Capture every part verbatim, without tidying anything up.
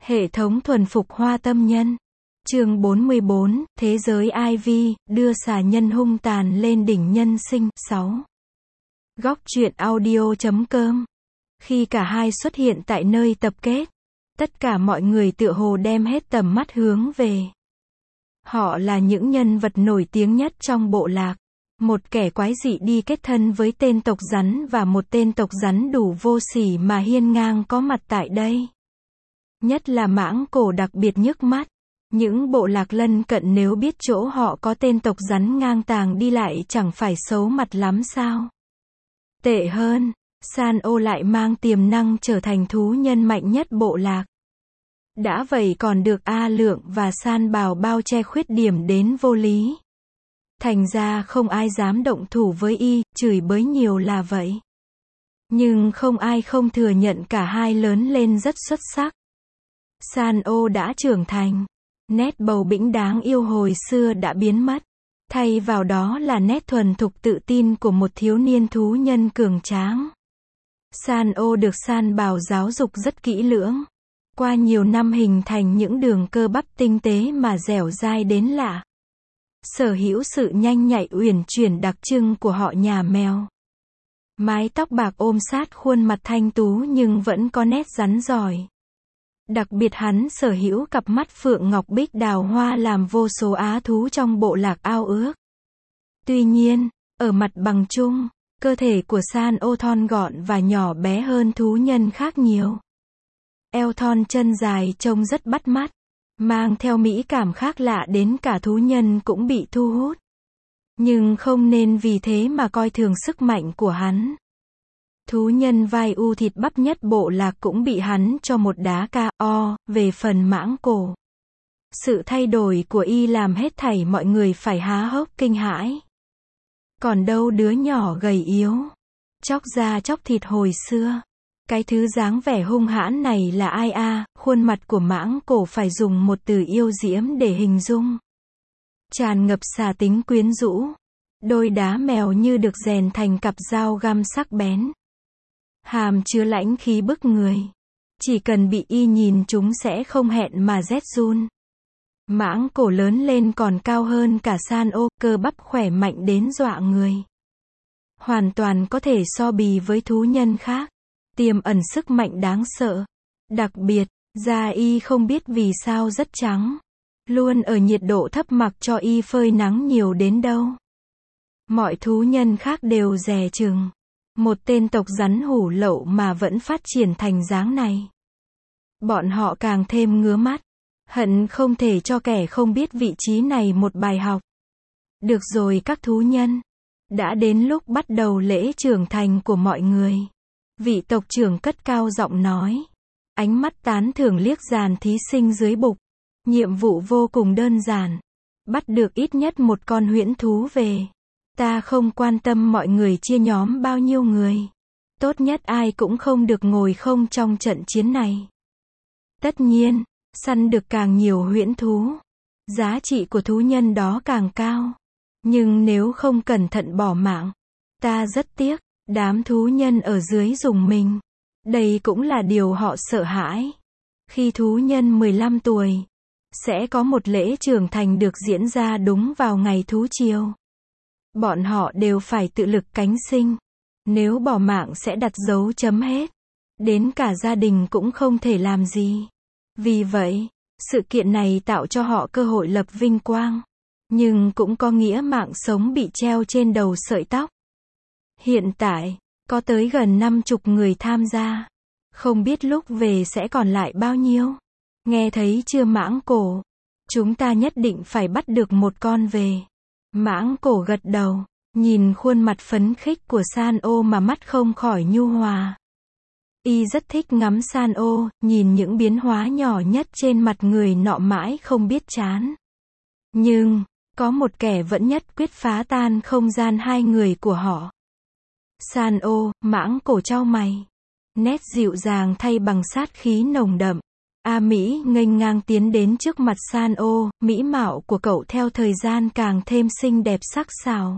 Hệ thống thuần phục hoa tâm nhân. Chương bốn mươi bốn, Thế giới Ivy, đưa xà nhân hung tàn lên đỉnh nhân sinh. sáu. Góc truyện audio chấm com. Khi cả hai xuất hiện tại nơi tập kết, tất cả mọi người tựa hồ đem hết tầm mắt hướng về. Họ là những nhân vật nổi tiếng nhất trong bộ lạc. Một kẻ quái dị đi kết thân với tên tộc rắn và một tên tộc rắn đủ vô sỉ mà hiên ngang có mặt tại đây. Nhất là mãng cổ đặc biệt nhức mắt. Những bộ lạc lân cận nếu biết chỗ họ có tên tộc rắn ngang tàng đi lại chẳng phải xấu mặt lắm sao? Tệ hơn, San ô lại mang tiềm năng trở thành thú nhân mạnh nhất bộ lạc. Đã vậy còn được A Lượng và San Bào bao che khuyết điểm đến vô lý. Thành ra không ai dám động thủ với y, chửi bới nhiều là vậy. Nhưng không ai không thừa nhận cả hai lớn lên rất xuất sắc. San ô đã trưởng thành. Nét bầu bĩnh đáng yêu hồi xưa đã biến mất. Thay vào đó là nét thuần thục tự tin của một thiếu niên thú nhân cường tráng. San ô được San Bào giáo dục rất kỹ lưỡng. Qua nhiều năm hình thành những đường cơ bắp tinh tế mà dẻo dai đến lạ. Sở hữu sự nhanh nhạy uyển chuyển đặc trưng của họ nhà mèo. Mái tóc bạc ôm sát khuôn mặt thanh tú nhưng vẫn có nét rắn giỏi. Đặc biệt hắn sở hữu cặp mắt phượng ngọc bích đào hoa làm vô số á thú trong bộ lạc ao ước. Tuy nhiên, ở mặt bằng chung, cơ thể của San ô thon gọn và nhỏ bé hơn thú nhân khác nhiều. Eo thon chân dài trông rất bắt mắt, mang theo mỹ cảm khác lạ đến cả thú nhân cũng bị thu hút. Nhưng không nên vì thế mà coi thường sức mạnh của hắn. Thú nhân vai u thịt bắp nhất bộ lạc cũng bị hắn cho một đá ca o về phần mãng cổ. Sự thay đổi của y làm hết thảy mọi người phải há hốc kinh hãi. Còn đâu đứa nhỏ gầy yếu, chóc da chóc thịt hồi xưa. Cái thứ dáng vẻ hung hãn này là ai a? À, khuôn mặt của mãng cổ phải dùng một từ yêu diễm để hình dung. Tràn ngập xà tính quyến rũ. Đôi đá mèo như được rèn thành cặp dao găm sắc bén. Hàm chứa lãnh khí bức người. Chỉ cần bị y nhìn chúng sẽ không hẹn mà rét run. Mãng cổ lớn lên còn cao hơn cả San ô, cơ bắp khỏe mạnh đến dọa người. Hoàn toàn có thể so bì với thú nhân khác. Tiềm ẩn sức mạnh đáng sợ. Đặc biệt, da y không biết vì sao rất trắng. Luôn ở nhiệt độ thấp mặc cho y phơi nắng nhiều đến đâu. Mọi thú nhân khác đều dè chừng. Một tên tộc rắn hủ lậu mà vẫn phát triển thành dáng này. Bọn họ càng thêm ngứa mắt. Hận không thể cho kẻ không biết vị trí này một bài học. Được rồi các thú nhân. Đã đến lúc bắt đầu lễ trưởng thành của mọi người. Vị tộc trưởng cất cao giọng nói. Ánh mắt tán thưởng liếc dàn thí sinh dưới bục. Nhiệm vụ vô cùng đơn giản. Bắt được ít nhất một con huyễn thú về. Ta không quan tâm mọi người chia nhóm bao nhiêu người. Tốt nhất ai cũng không được ngồi không trong trận chiến này. Tất nhiên, săn được càng nhiều huyễn thú, giá trị của thú nhân đó càng cao. Nhưng nếu không cẩn thận bỏ mạng, ta rất tiếc. Đám thú nhân ở dưới rùng mình. Đây cũng là điều họ sợ hãi. Khi thú nhân mười lăm tuổi, sẽ có một lễ trưởng thành được diễn ra đúng vào ngày thú chiều. Bọn họ đều phải tự lực cánh sinh. Nếu bỏ mạng sẽ đặt dấu chấm hết. Đến cả gia đình cũng không thể làm gì. Vì vậy, sự kiện này tạo cho họ cơ hội lập vinh quang. Nhưng cũng có nghĩa mạng sống bị treo trên đầu sợi tóc. Hiện tại, có tới gần năm chục người tham gia. Không biết lúc về sẽ còn lại bao nhiêu. Nghe thấy chưa mãng cổ? Chúng ta nhất định phải bắt được một con về. Mãng cổ gật đầu, nhìn khuôn mặt phấn khích của San ô mà mắt không khỏi nhu hòa. Y rất thích ngắm San ô, nhìn những biến hóa nhỏ nhất trên mặt người nọ mãi không biết chán. Nhưng, có một kẻ vẫn nhất quyết phá tan không gian hai người của họ. San ô, mãng cổ chau mày. Nét dịu dàng thay bằng sát khí nồng đậm. A Mỹ nghênh ngang tiến đến trước mặt San ô, mỹ mạo của cậu theo thời gian càng thêm xinh đẹp sắc sảo.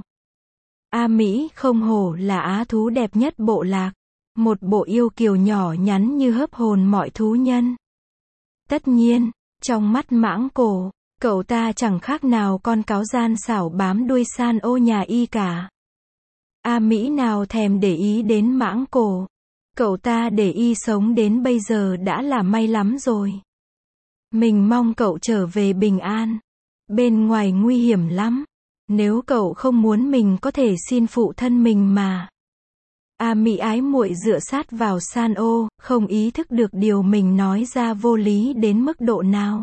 A Mỹ không hổ là á thú đẹp nhất bộ lạc. Một bộ yêu kiều nhỏ nhắn như hớp hồn mọi thú nhân. Tất nhiên, trong mắt Mãng Cổ, cậu ta chẳng khác nào con cáo gian xảo bám đuôi San ô nhà y cả. A Mỹ nào thèm để ý đến Mãng Cổ. Cậu ta để y sống đến bây giờ đã là may lắm rồi. Mình mong cậu trở về bình an. Bên ngoài nguy hiểm lắm. Nếu cậu không muốn mình có thể xin phụ thân mình mà. A Mỹ ái muội dựa sát vào San ô, không ý thức được điều mình nói ra vô lý đến mức độ nào.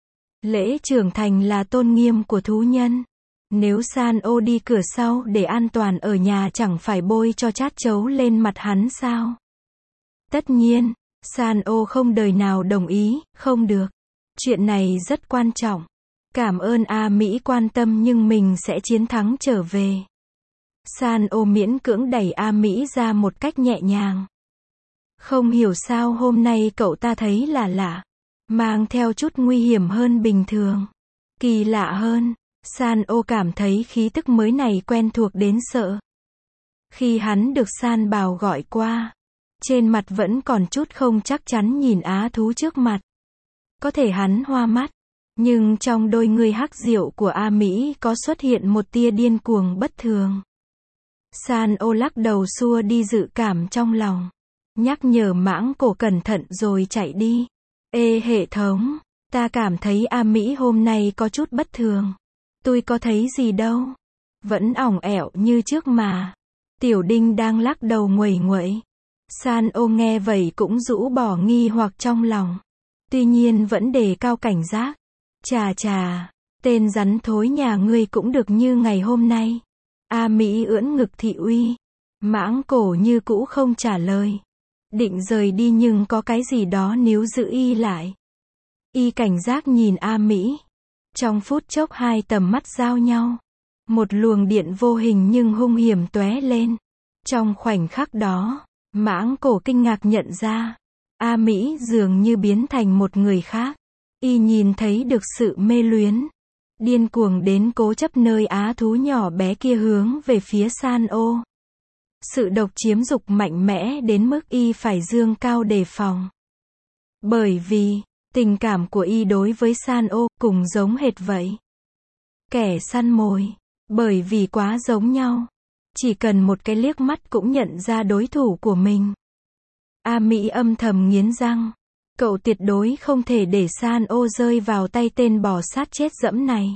Lễ trưởng thành là tôn nghiêm của thú nhân. Nếu San ô đi cửa sau để an toàn ở nhà chẳng phải bôi cho chát chấu lên mặt hắn sao? Tất nhiên, San ô không đời nào đồng ý, không được. Chuyện này rất quan trọng. Cảm ơn A Mỹ quan tâm nhưng mình sẽ chiến thắng trở về. San ô miễn cưỡng đẩy A Mỹ ra một cách nhẹ nhàng. Không hiểu sao hôm nay cậu ta thấy là lạ. Mang theo chút nguy hiểm hơn bình thường. Kỳ lạ hơn. San ô cảm thấy khí tức mới này quen thuộc đến sợ. Khi hắn được San Bào gọi qua, trên mặt vẫn còn chút không chắc chắn nhìn á thú trước mặt. Có thể hắn hoa mắt, nhưng trong đôi người hắc diệu của A Mỹ có xuất hiện một tia điên cuồng bất thường. San ô lắc đầu xua đi dự cảm trong lòng. Nhắc nhở Mãng Cổ cẩn thận rồi chạy đi. Ê hệ thống, ta cảm thấy A Mỹ hôm nay có chút bất thường. Tôi có thấy gì đâu. Vẫn ỏng ẻo như trước mà. Tiểu Đinh đang lắc đầu nguẩy nguẩy. San ô nghe vậy cũng rũ bỏ nghi hoặc trong lòng. Tuy nhiên vẫn đề cao cảnh giác. Chà chà, tên rắn thối nhà ngươi cũng được như ngày hôm nay. A Mỹ ưỡn ngực thị uy. Mãng Cổ như cũ không trả lời. Định rời đi nhưng có cái gì đó níu giữ y lại. Y cảnh giác nhìn A Mỹ. Trong phút chốc hai tầm mắt giao nhau. Một luồng điện vô hình nhưng hung hiểm tóe lên. Trong khoảnh khắc đó, Mãng Cổ kinh ngạc nhận ra. A Mỹ dường như biến thành một người khác. Y nhìn thấy được sự mê luyến. Điên cuồng đến cố chấp nơi á thú nhỏ bé kia hướng về phía San ô. Sự độc chiếm dục mạnh mẽ đến mức y phải dương cao đề phòng. Bởi vì, tình cảm của y đối với San ô cùng giống hệt vậy. Kẻ săn mồi. Bởi vì quá giống nhau. Chỉ cần một cái liếc mắt cũng nhận ra đối thủ của mình. A Mỹ âm thầm nghiến răng. Cậu tuyệt đối không thể để San ô rơi vào tay tên bò sát chết dẫm này.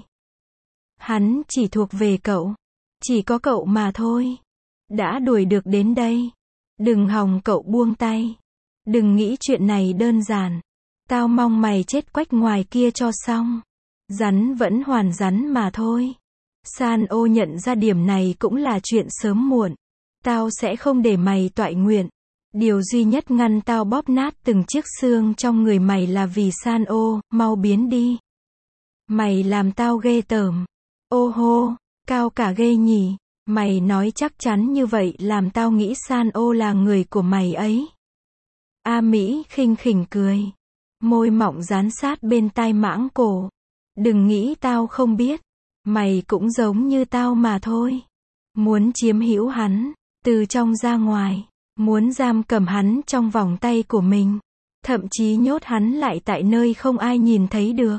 Hắn chỉ thuộc về cậu. Chỉ có cậu mà thôi. Đã đuổi được đến đây. Đừng hòng cậu buông tay. Đừng nghĩ chuyện này đơn giản. Tao mong mày chết quách ngoài kia cho xong. Rắn vẫn hoàn rắn mà thôi. San ô nhận ra điểm này cũng là chuyện sớm muộn. Tao sẽ không để mày toại nguyện. Điều duy nhất ngăn tao bóp nát từng chiếc xương trong người mày là vì San ô, mau biến đi. Mày làm tao ghê tởm. Ô hô, cao cả ghê nhỉ. Mày nói chắc chắn như vậy làm tao nghĩ San ô là người của mày ấy. A Mỹ khinh khỉnh cười. Môi mọng dán sát bên tai Mãng Cổ. Đừng nghĩ tao không biết. Mày cũng giống như tao mà thôi. Muốn chiếm hữu hắn, từ trong ra ngoài. Muốn giam cầm hắn trong vòng tay của mình. Thậm chí nhốt hắn lại tại nơi không ai nhìn thấy được.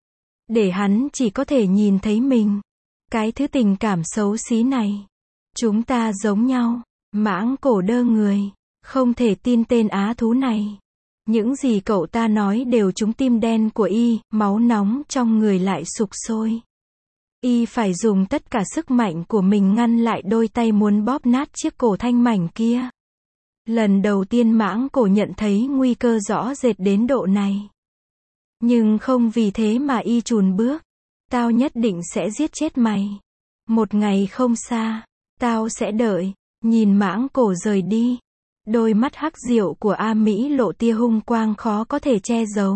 Để hắn chỉ có thể nhìn thấy mình. Cái thứ tình cảm xấu xí này. Chúng ta giống nhau. Mãng Cổ đơ người. Không thể tin tên á thú này. Những gì cậu ta nói đều trúng tim đen của y, máu nóng trong người lại sục sôi. Y phải dùng tất cả sức mạnh của mình ngăn lại đôi tay muốn bóp nát chiếc cổ thanh mảnh kia. Lần đầu tiên Mãng Cổ nhận thấy nguy cơ rõ rệt đến độ này. Nhưng không vì thế mà y chùn bước. Tao nhất định sẽ giết chết mày. Một ngày không xa, tao sẽ đợi. Nhìn Mãng Cổ rời đi. Đôi mắt hắc diệu của A Mỹ lộ tia hung quang khó có thể che giấu.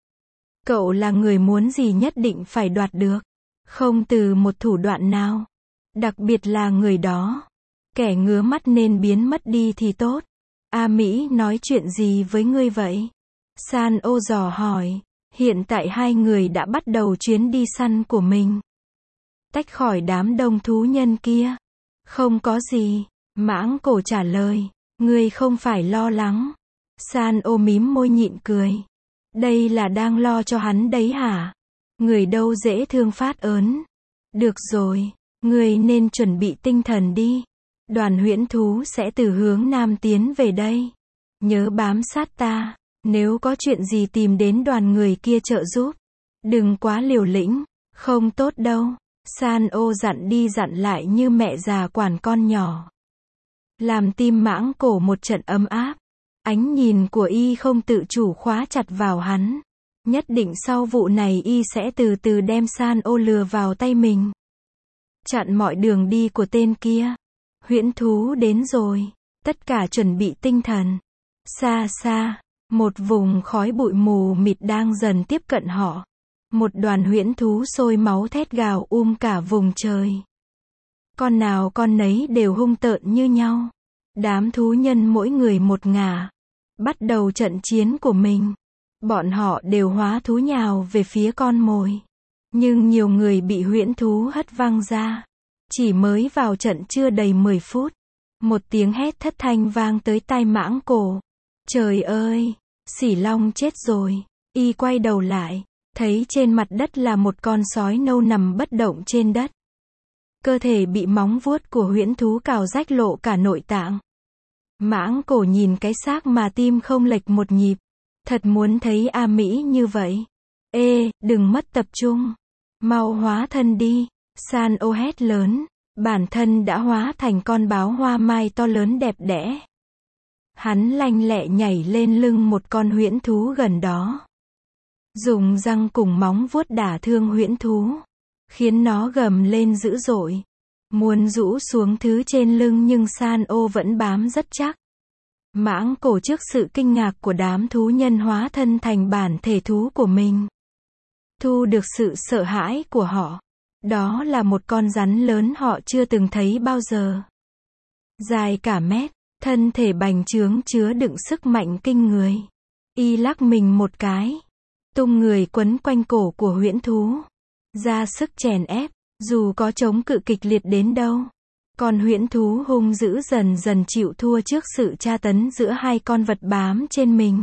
Cậu là người muốn gì nhất định phải đoạt được. Không từ một thủ đoạn nào. Đặc biệt là người đó. Kẻ ngứa mắt nên biến mất đi thì tốt. A Mỹ nói chuyện gì với ngươi vậy? San ô dò hỏi. Hiện tại hai người đã bắt đầu chuyến đi săn của mình. Tách khỏi đám đông thú nhân kia. Không có gì. Mãng Cổ trả lời. Ngươi không phải lo lắng. San ô mím môi nhịn cười. Đây là đang lo cho hắn đấy hả? Người đâu dễ thương phát ớn. Được rồi, người nên chuẩn bị tinh thần đi. Đoàn huyễn thú sẽ từ hướng nam tiến về đây. Nhớ bám sát ta, nếu có chuyện gì tìm đến đoàn người kia trợ giúp. Đừng quá liều lĩnh, không tốt đâu. San ô dặn đi dặn lại như mẹ già quản con nhỏ. Làm tim mãng cổ một trận ấm áp. Ánh nhìn của y không tự chủ khóa chặt vào hắn. Nhất định sau vụ này y sẽ từ từ đem San ô lừa vào tay mình. Chặn mọi đường đi của tên kia. Huyễn thú đến rồi. Tất cả chuẩn bị tinh thần. Xa xa, một vùng khói bụi mù mịt đang dần tiếp cận họ. Một đoàn huyễn thú sôi máu thét gào um cả vùng trời. Con nào con nấy đều hung tợn như nhau. Đám thú nhân mỗi người một ngả. Bắt đầu trận chiến của mình. Bọn họ đều hóa thú nhào về phía con mồi. Nhưng nhiều người bị huyễn thú hất văng ra. Chỉ mới vào trận chưa đầy mười phút. Một tiếng hét thất thanh vang tới tai mãng cổ. Trời ơi, Sỉ Long chết rồi. Y quay đầu lại, thấy trên mặt đất là một con sói nâu nằm bất động trên đất. Cơ thể bị móng vuốt của huyễn thú cào rách lộ cả nội tạng. Mãng cổ nhìn cái xác mà tim không lệch một nhịp. Thật muốn thấy A Mỹ như vậy. Ê, đừng mất tập trung. Mau hóa thân đi. San ô hét lớn. Bản thân đã hóa thành con báo hoa mai to lớn đẹp đẽ. Hắn lanh lẹ nhảy lên lưng một con huyễn thú gần đó. Dùng răng cùng móng vuốt đả thương huyễn thú. Khiến nó gầm lên dữ dội. Muốn rũ xuống thứ trên lưng nhưng San ô vẫn bám rất chắc. Mãng cổ trước sự kinh ngạc của đám thú nhân hóa thân thành bản thể thú của mình. Thu được sự sợ hãi của họ. Đó là một con rắn lớn họ chưa từng thấy bao giờ. Dài cả mét, thân thể bành trướng chứa đựng sức mạnh kinh người. Y lắc mình một cái. Tung người quấn quanh cổ của huyễn thú. Ra sức chèn ép, dù có chống cự kịch liệt đến đâu. Con huyễn thú hung dữ dần dần chịu thua trước sự tra tấn giữa hai con vật bám trên mình.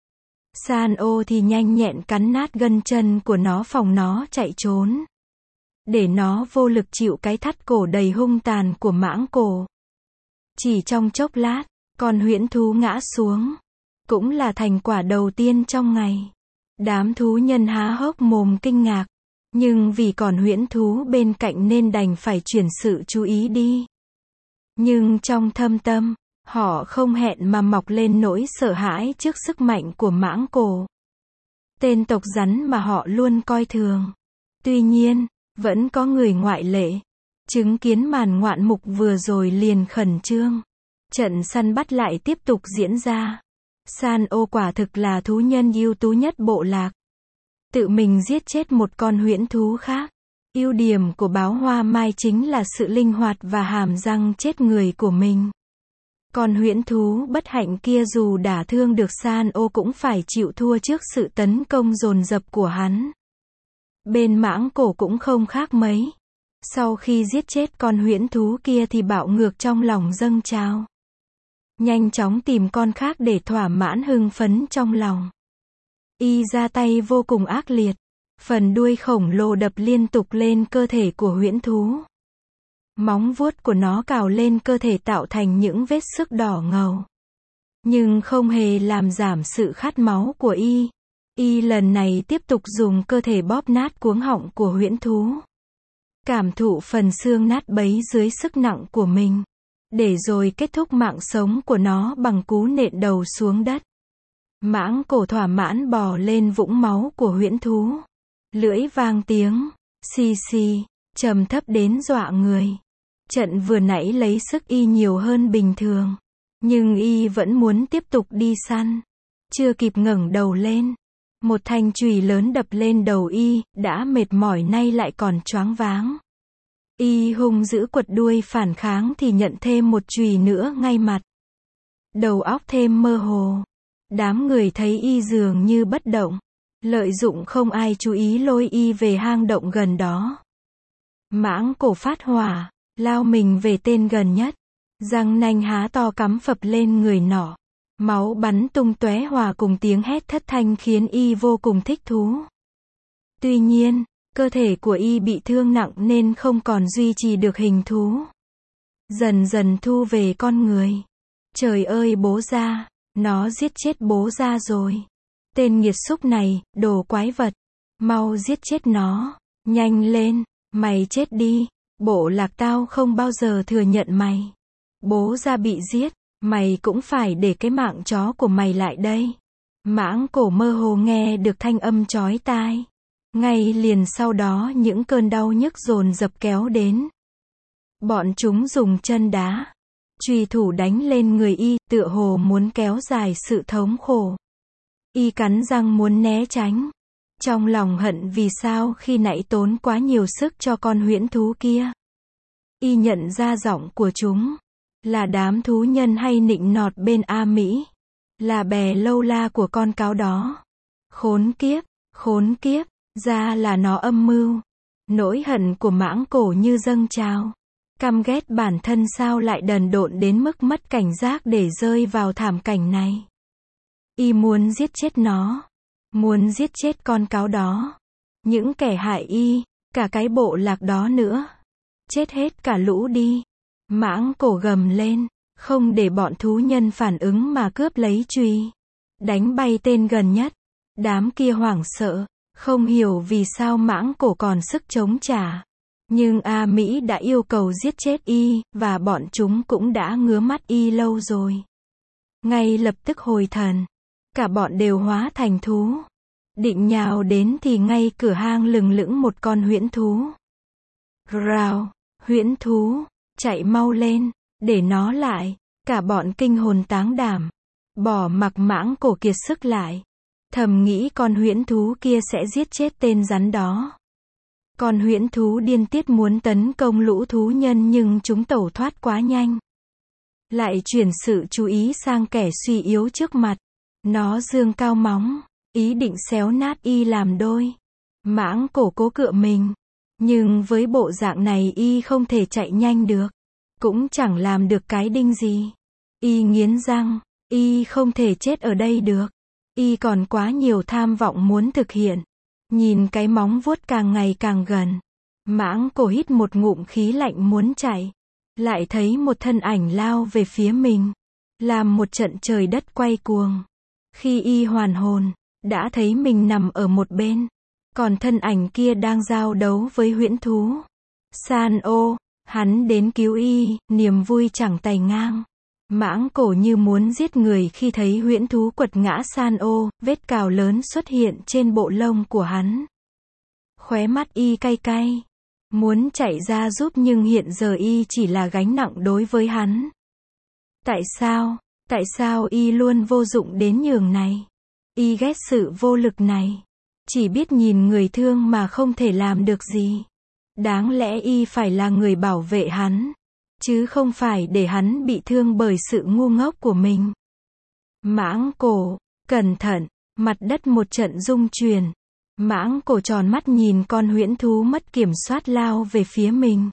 San ô thì nhanh nhẹn cắn nát gân chân của nó phòng nó chạy trốn. Để nó vô lực chịu cái thắt cổ đầy hung tàn của mãng cổ. Chỉ trong chốc lát, con huyễn thú ngã xuống. Cũng là thành quả đầu tiên trong ngày. Đám thú nhân há hốc mồm kinh ngạc. Nhưng vì còn huyễn thú bên cạnh nên đành phải chuyển sự chú ý đi. Nhưng trong thâm tâm, họ không hẹn mà mọc lên nỗi sợ hãi trước sức mạnh của mãng cổ. Tên tộc rắn mà họ luôn coi thường. Tuy nhiên, vẫn có người ngoại lệ. Chứng kiến màn ngoạn mục vừa rồi liền khẩn trương. Trận săn bắt lại tiếp tục diễn ra. San ô quả thực là thú nhân ưu tú nhất bộ lạc. Tự mình giết chết một con huyễn thú khác. Ưu điểm của báo hoa mai chính là sự linh hoạt và hàm răng chết người của mình. Còn huyễn thú bất hạnh kia dù đả thương được San ô cũng phải chịu thua trước sự tấn công dồn dập của hắn. Bên mãng cổ cũng không khác mấy. Sau khi giết chết con huyễn thú kia thì bạo ngược trong lòng dâng trào. Nhanh chóng tìm con khác để thỏa mãn hưng phấn trong lòng. Y ra tay vô cùng ác liệt. Phần đuôi khổng lồ đập liên tục lên cơ thể của huyễn thú. Móng vuốt của nó cào lên cơ thể tạo thành những vết xước đỏ ngầu. Nhưng không hề làm giảm sự khát máu của Y. Y lần này tiếp tục dùng cơ thể bóp nát cuống họng của huyễn thú. Cảm thụ phần xương nát bấy dưới sức nặng của mình. Để rồi kết thúc mạng sống của nó bằng cú nện đầu xuống đất. Mãng cổ thỏa mãn bò lên vũng máu của huyễn thú. Lưỡi vang tiếng, xì xì, trầm thấp đến dọa người. Trận vừa nãy lấy sức Y nhiều hơn bình thường. Nhưng Y vẫn muốn tiếp tục đi săn. Chưa kịp ngẩng đầu lên. Một thanh chùy lớn đập lên đầu Y, đã mệt mỏi nay lại còn choáng váng. Y hung dữ quật đuôi phản kháng thì nhận thêm một chùy nữa ngay mặt. Đầu óc thêm mơ hồ. Đám người thấy Y dường như bất động. Lợi dụng không ai chú ý lôi Y về hang động gần đó. Mãng cổ phát hỏa, lao mình về tên gần nhất. Răng nanh há to cắm phập lên người nọ. Máu bắn tung tóe hòa cùng tiếng hét thất thanh khiến y vô cùng thích thú. Tuy nhiên, cơ thể của y bị thương nặng nên không còn duy trì được hình thú. Dần dần thu về con người. Trời ơi bố gia, nó giết chết bố gia rồi. Tên nghiệt xúc này, đồ quái vật. Mau giết chết nó. Nhanh lên, mày chết đi. Bộ lạc tao không bao giờ thừa nhận mày. Bố gia bị giết, mày cũng phải để cái mạng chó của mày lại đây. Mãng cổ mơ hồ nghe được thanh âm chói tai. Ngay liền sau đó những cơn đau nhức dồn dập kéo đến. Bọn chúng dùng chân đá, chùy thủ đánh lên người y, tựa hồ muốn kéo dài sự thống khổ. Y cắn răng muốn né tránh. Trong lòng hận vì sao khi nãy tốn quá nhiều sức cho con huyễn thú kia. Y nhận ra giọng của chúng. Là đám thú nhân hay nịnh nọt bên A Mỹ. Là bè lâu la của con cáo đó. Khốn kiếp, khốn kiếp, ra là nó âm mưu. Nỗi hận của mãng cổ như dâng trào. Căm ghét bản thân sao lại đần độn đến mức mất cảnh giác để rơi vào thảm cảnh này. Y muốn giết chết nó. Muốn giết chết con cáo đó. Những kẻ hại y, cả cái bộ lạc đó nữa. Chết hết cả lũ đi. Mãng cổ gầm lên, không để bọn thú nhân phản ứng mà cướp lấy chùy. Đánh bay tên gần nhất. Đám kia hoảng sợ, không hiểu vì sao mãng cổ còn sức chống trả. Nhưng A Mỹ đã yêu cầu giết chết y, và bọn chúng cũng đã ngứa mắt y lâu rồi. Ngay lập tức hồi thần. Cả bọn đều hóa thành thú. Định nhào đến thì ngay cửa hang lừng lững một con huyễn thú. Rào, huyễn thú, chạy mau lên, để nó lại. Cả bọn kinh hồn táng đảm. Bỏ mặc mãng cổ kiệt sức lại. Thầm nghĩ con huyễn thú kia sẽ giết chết tên rắn đó. Con huyễn thú điên tiết muốn tấn công lũ thú nhân nhưng chúng tẩu thoát quá nhanh. Lại chuyển sự chú ý sang kẻ suy yếu trước mặt. Nó giương cao móng, ý định xéo nát y làm đôi. Mãng cổ cố cựa mình. Nhưng với bộ dạng này y không thể chạy nhanh được. Cũng chẳng làm được cái đinh gì. Y nghiến răng, y không thể chết ở đây được. Y còn quá nhiều tham vọng muốn thực hiện. Nhìn cái móng vuốt càng ngày càng gần. Mãng cổ hít một ngụm khí lạnh muốn chạy. Lại thấy một thân ảnh lao về phía mình. Làm một trận trời đất quay cuồng. Khi y hoàn hồn, đã thấy mình nằm ở một bên. Còn thân ảnh kia đang giao đấu với huyễn thú. San ô, hắn đến cứu y, niềm vui chẳng tày ngang. Mãng cổ như muốn giết người khi thấy huyễn thú quật ngã San ô, vết cào lớn xuất hiện trên bộ lông của hắn. Khóe mắt y cay cay. Muốn chạy ra giúp nhưng hiện giờ y chỉ là gánh nặng đối với hắn. Tại sao, tại sao y luôn vô dụng đến nhường này? Y ghét sự vô lực này. Chỉ biết nhìn người thương mà không thể làm được gì. Đáng lẽ y phải là người bảo vệ hắn. Chứ không phải để hắn bị thương bởi sự ngu ngốc của mình. Mãng cổ, cẩn thận, mặt đất một trận rung chuyển. Mãng cổ tròn mắt nhìn con huyễn thú mất kiểm soát lao về phía mình.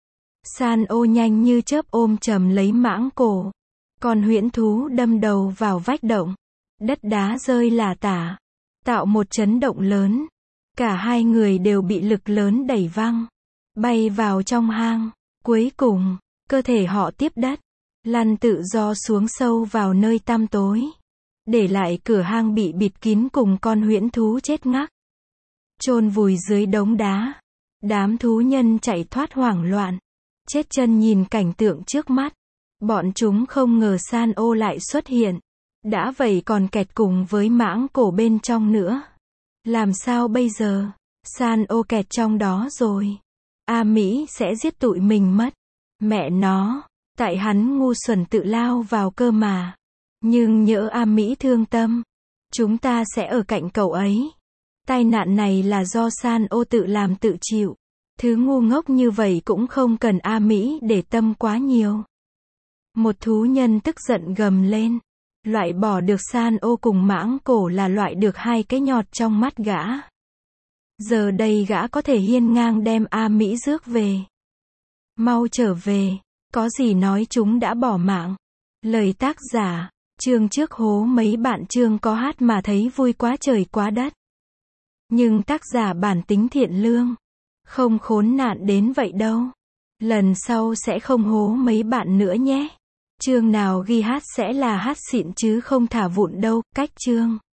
San ô nhanh như chớp ôm chầm lấy mãng cổ. Con huyễn thú đâm đầu vào vách động. Đất đá rơi lả tả. Tạo một chấn động lớn. Cả hai người đều bị lực lớn đẩy văng. Bay vào trong hang. Cuối cùng, cơ thể họ tiếp đất. Lăn tự do xuống sâu vào nơi tăm tối. Để lại cửa hang bị bịt kín cùng con huyễn thú chết ngắc. Chôn vùi dưới đống đá. Đám thú nhân chạy thoát hoảng loạn. Chết chân nhìn cảnh tượng trước mắt. Bọn chúng không ngờ San ô lại xuất hiện. Đã vậy còn kẹt cùng với mãng cổ bên trong nữa. Làm sao bây giờ? San ô kẹt trong đó rồi. A Mỹ sẽ giết tụi mình mất. Mẹ nó, tại hắn ngu xuẩn tự lao vào cơ mà. Nhưng nhỡ A Mỹ thương tâm, chúng ta sẽ ở cạnh cậu ấy. Tai nạn này là do San ô tự làm tự chịu. Thứ ngu ngốc như vậy cũng không cần A Mỹ để tâm quá nhiều. Một thú nhân tức giận gầm lên. Loại bỏ được San ô cùng mãng cổ là loại được hai cái nhọt trong mắt gã. Giờ đây gã có thể hiên ngang đem A Mỹ rước về. Mau trở về, có gì nói chúng đã bỏ mạng. Lời tác giả Chương trước hố mấy bạn chương có hát mà thấy vui quá trời quá đất. Nhưng tác giả bản tính thiện lương. Không khốn nạn đến vậy đâu. Lần sau sẽ không hố mấy bạn nữa nhé. Chương nào ghi hát sẽ là hát xịn chứ không thả vụn đâu, cách chương.